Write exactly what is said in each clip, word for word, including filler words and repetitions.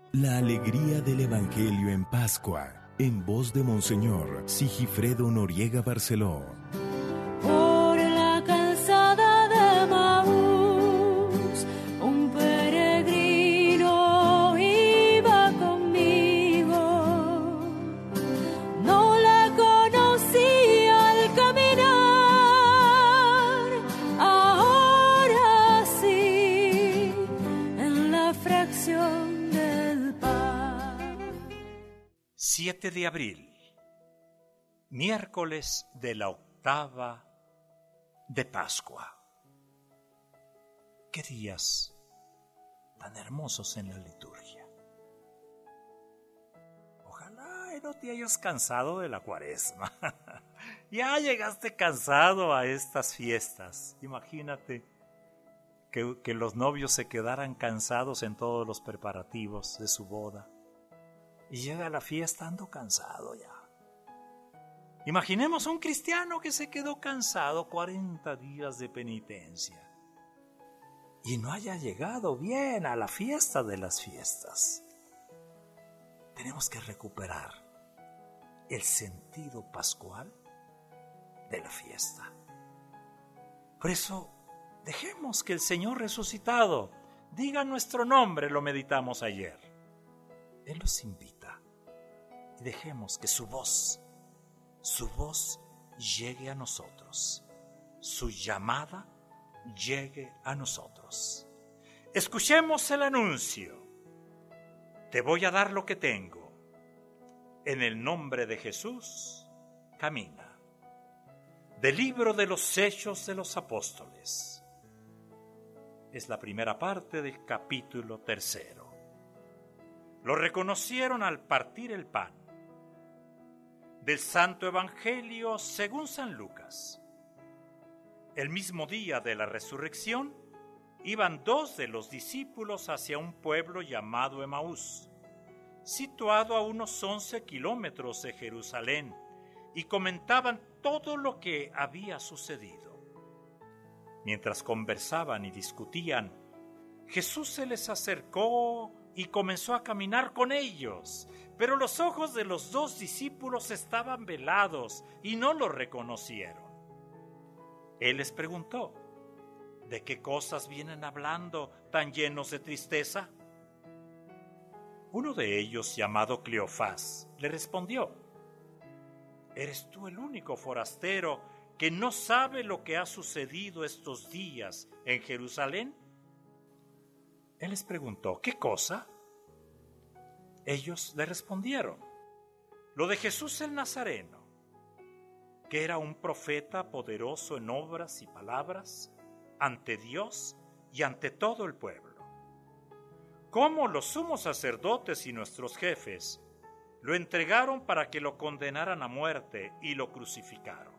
La alegría del Evangelio en Pascua, en voz de Monseñor Sigifredo Noriega Barceló. Por la calzada de Maús, un peregrino iba conmigo. No le conocí al caminar, ahora sí, en la fracción del pan. siete de abril, miércoles de la octava de Pascua. Qué días tan hermosos en la liturgia. Ojalá no te hayas cansado de la Cuaresma. Ya llegaste cansado a estas fiestas. Imagínate que, que los novios se quedaran cansados en todos los preparativos de su boda. Y llega a la fiesta ando cansado ya. Imaginemos un cristiano que se quedó cansado cuarenta días de penitencia y no haya llegado bien a la fiesta de las fiestas. Tenemos que recuperar el sentido pascual de la fiesta. Por eso, dejemos que el Señor resucitado diga nuestro nombre, lo meditamos ayer. Él los invita y dejemos que su voz Su voz llegue a nosotros, su llamada llegue a nosotros. Escuchemos el anuncio. Te voy a dar lo que tengo. En el nombre de Jesús, camina. Del libro de los Hechos de los Apóstoles. Es la primera parte del capítulo tercero. Lo reconocieron al partir el pan. Del Santo Evangelio según San Lucas. El mismo día de la resurrección, iban dos de los discípulos hacia un pueblo llamado Emaús, situado a unos once kilómetros de Jerusalén, y comentaban todo lo que había sucedido. Mientras conversaban y discutían, Jesús se les acercó y comenzó a caminar con ellos, pero los ojos de los dos discípulos estaban velados y no lo reconocieron. Él les preguntó, ¿de qué cosas vienen hablando tan llenos de tristeza? Uno de ellos, llamado Cleofás, le respondió, ¿eres tú el único forastero que no sabe lo que ha sucedido estos días en Jerusalén? Él les preguntó, ¿qué cosa? Ellos le respondieron, lo de Jesús el Nazareno, que era un profeta poderoso en obras y palabras ante Dios y ante todo el pueblo. Cómo los sumos sacerdotes y nuestros jefes lo entregaron para que lo condenaran a muerte y lo crucificaron.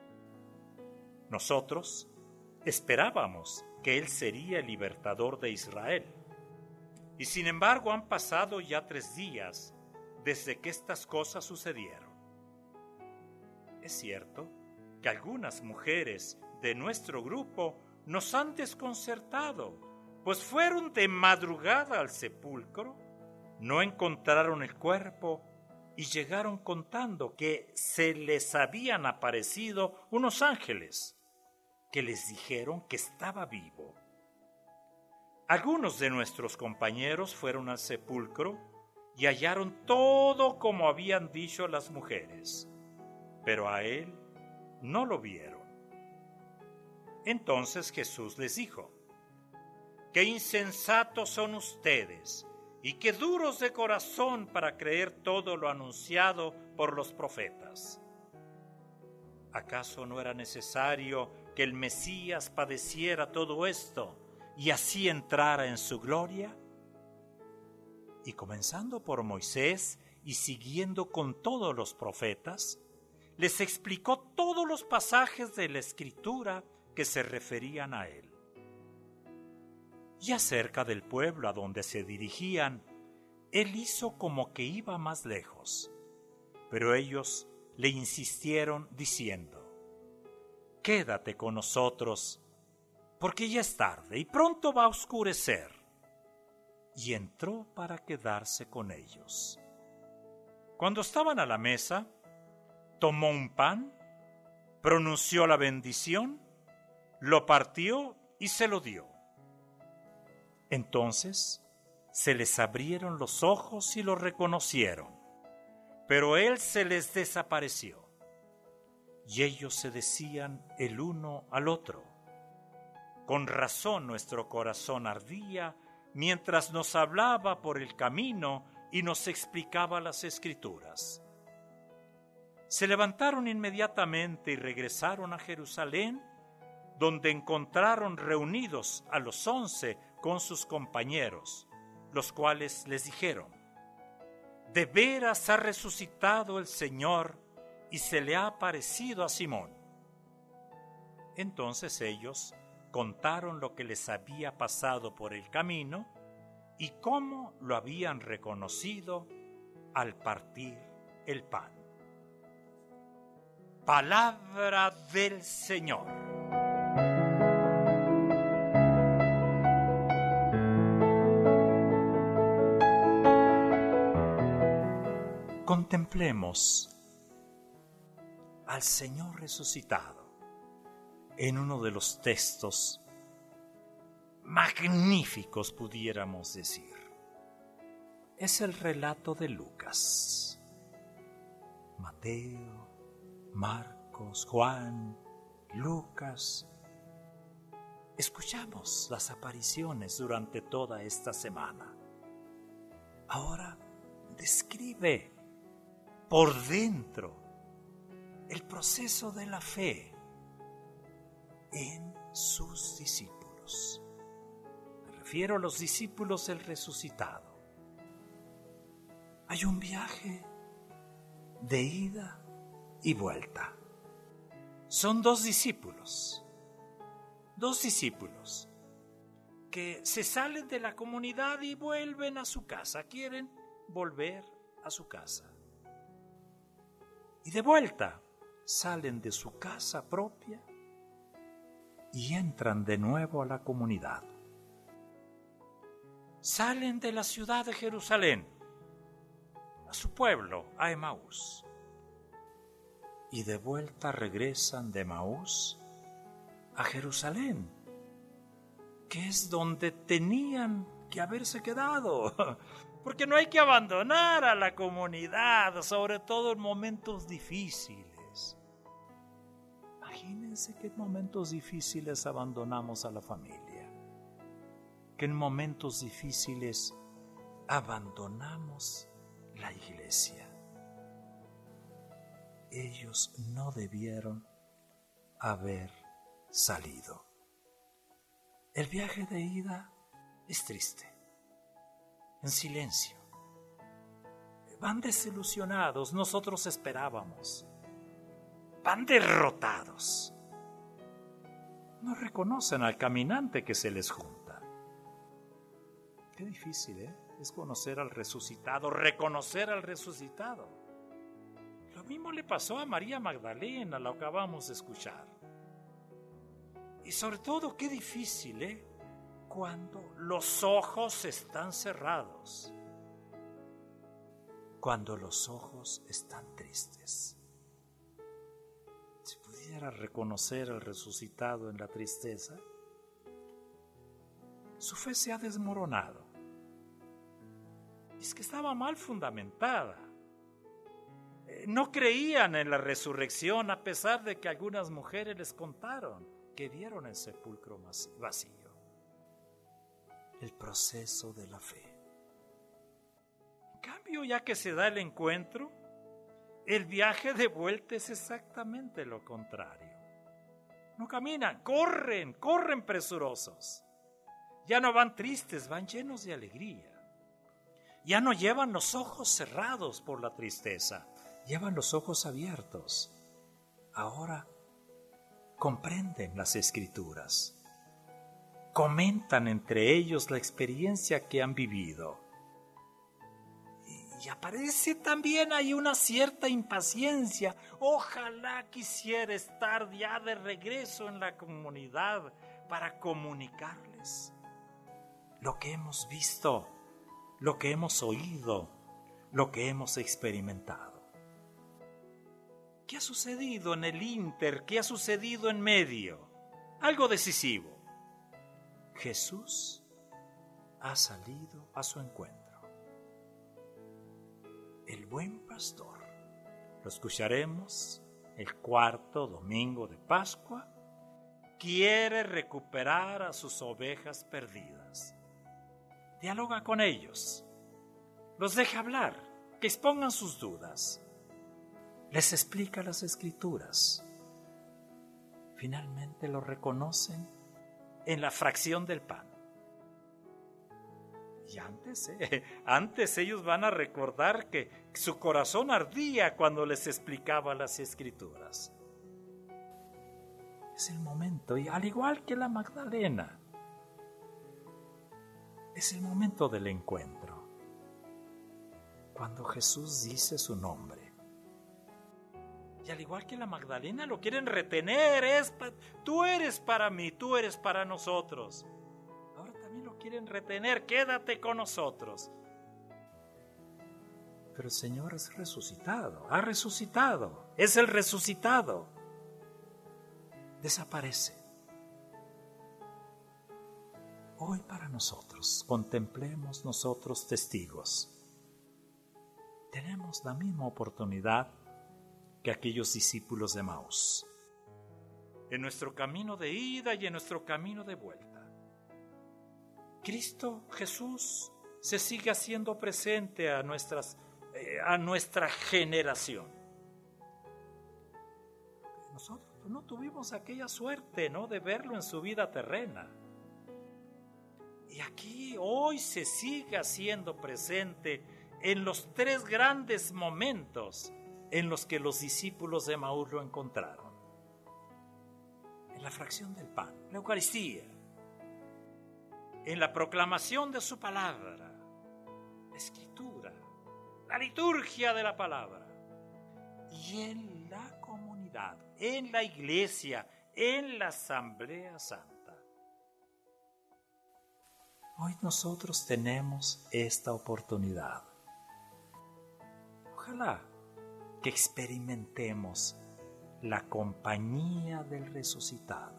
Nosotros esperábamos que él sería el libertador de Israel. Y sin embargo han pasado ya tres días desde que estas cosas sucedieron. Es cierto que algunas mujeres de nuestro grupo nos han desconcertado, pues fueron de madrugada al sepulcro, no encontraron el cuerpo y llegaron contando que se les habían aparecido unos ángeles que les dijeron que estaba vivo. Algunos de nuestros compañeros fueron al sepulcro y hallaron todo como habían dicho las mujeres, pero a él no lo vieron. Entonces Jesús les dijo, ¡qué insensatos son ustedes y qué duros de corazón para creer todo lo anunciado por los profetas! ¿Acaso no era necesario que el Mesías padeciera todo esto y así entrara en su gloria? Y comenzando por Moisés y siguiendo con todos los profetas, les explicó todos los pasajes de la Escritura que se referían a él. Y acerca del pueblo a donde se dirigían, él hizo como que iba más lejos, pero ellos le insistieron diciendo, «Quédate con nosotros, porque ya es tarde y pronto va a oscurecer». y entró para quedarse con ellos. Cuando estaban a la mesa, tomó un pan, pronunció la bendición, lo partió y se lo dio. Entonces se les abrieron los ojos y lo reconocieron, pero él se les desapareció. Y ellos se decían el uno al otro: con razón nuestro corazón ardía mientras nos hablaba por el camino y nos explicaba las Escrituras. Se levantaron inmediatamente y regresaron a Jerusalén, donde encontraron reunidos a los once con sus compañeros, los cuales les dijeron: de veras ha resucitado el Señor y se le ha aparecido a Simón. Entonces ellos contaron lo que les había pasado por el camino y cómo lo habían reconocido al partir el pan. Palabra del Señor. Contemplemos al Señor resucitado en uno de los textos magníficos, pudiéramos decir. Es el relato de Lucas. Mateo, Marcos, Juan, Lucas. Escuchamos las apariciones durante toda esta semana. Ahora describe por dentro el proceso de la fe en sus discípulos. Me refiero a los discípulos del resucitado. Hay un viaje de ida y vuelta. Son dos discípulos, dos discípulos que se salen de la comunidad y vuelven a su casa, quieren volver a su casa. Y de vuelta salen de su casa propia y entran de nuevo a la comunidad. Salen de la ciudad de Jerusalén a su pueblo, a Emaús. Y de vuelta regresan de Emaús a Jerusalén, que es donde tenían que haberse quedado, porque no hay que abandonar a la comunidad, sobre todo en momentos difíciles. Imagínense que en momentos difíciles abandonamos a la familia, que en momentos difíciles abandonamos la iglesia. Ellos no debieron haber salido. El viaje de ida es triste, en silencio. Van desilusionados, nosotros esperábamos. Van derrotados. No reconocen al caminante que se les junta. Qué difícil, ¿eh? Es conocer al resucitado, reconocer al resucitado. Lo mismo le pasó a María Magdalena, lo acabamos de escuchar. Y sobre todo, qué difícil, ¿eh? Cuando los ojos están cerrados, cuando los ojos están tristes. Si pudiera reconocer al resucitado en la tristeza, su fe se ha desmoronado. Es que estaba mal fundamentada. No creían en la resurrección, a pesar de que algunas mujeres les contaron que vieron el sepulcro vacío. El proceso de la fe. En cambio, ya que se da el encuentro, el viaje de vuelta es exactamente lo contrario. No caminan, corren, corren presurosos. Ya no van tristes, van llenos de alegría. Ya no llevan los ojos cerrados por la tristeza, llevan los ojos abiertos. Ahora comprenden las Escrituras. Comentan entre ellos la experiencia que han vivido. Y aparece también ahí una cierta impaciencia. Ojalá quisiera estar ya de regreso en la comunidad para comunicarles lo que hemos visto lo que hemos oído, lo que hemos experimentado. ¿Qué ha sucedido en el ínter? ¿Qué ha sucedido en medio? Algo decisivo. Jesús ha salido a su encuentro. El buen pastor. Lo escucharemos el cuarto domingo de Pascua. Quiere recuperar a sus ovejas perdidas. Dialoga con ellos. Los deja hablar, que expongan sus dudas. Les explica las Escrituras. Finalmente lo reconocen en la fracción del pan. Y antes, eh, antes ellos van a recordar que su corazón ardía cuando les explicaba las Escrituras. Es el momento, y al igual que la Magdalena, es el momento del encuentro. Cuando Jesús dice su nombre. Y al igual que la Magdalena lo quieren retener, es pa- tú eres para mí, tú eres para nosotros. Ahora también lo quieren retener, quédate con nosotros. Pero el Señor es resucitado, ha resucitado, es el resucitado. Desaparece. Hoy para nosotros, contemplemos nosotros testigos. Tenemos la misma oportunidad que aquellos discípulos de Emaús, en nuestro camino de ida y en nuestro camino de vuelta. Cristo Jesús se sigue haciendo presente a, nuestras, eh, a nuestra generación. Nosotros no tuvimos aquella suerte, ¿no?, de verlo en su vida terrena. Y aquí hoy se sigue haciendo presente en los tres grandes momentos en los que los discípulos de Emaús lo encontraron. En la fracción del pan, la Eucaristía, en la proclamación de su palabra, la Escritura, la liturgia de la palabra, y en la comunidad, en la iglesia, en la asamblea santa. Hoy nosotros tenemos esta oportunidad. Ojalá que experimentemos la compañía del resucitado.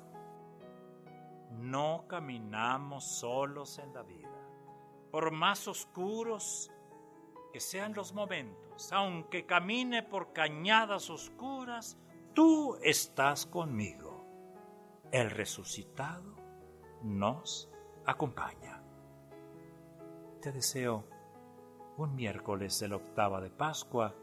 No caminamos solos en la vida. Por más oscuros que sean los momentos, aunque camine por cañadas oscuras, tú estás conmigo. El resucitado nos acompaña. Te deseo un miércoles de la octava de Pascua,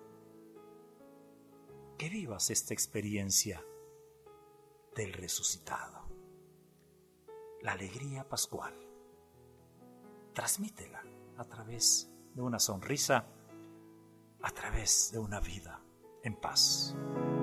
que vivas esta experiencia del resucitado. La alegría pascual. Transmítela a través de una sonrisa, a través de una vida en paz.